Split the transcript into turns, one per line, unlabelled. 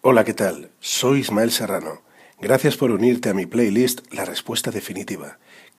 Hola, ¿qué tal? Soy Ismael Serrano. Gracias por unirte a mi playlist La Respuesta Definitiva.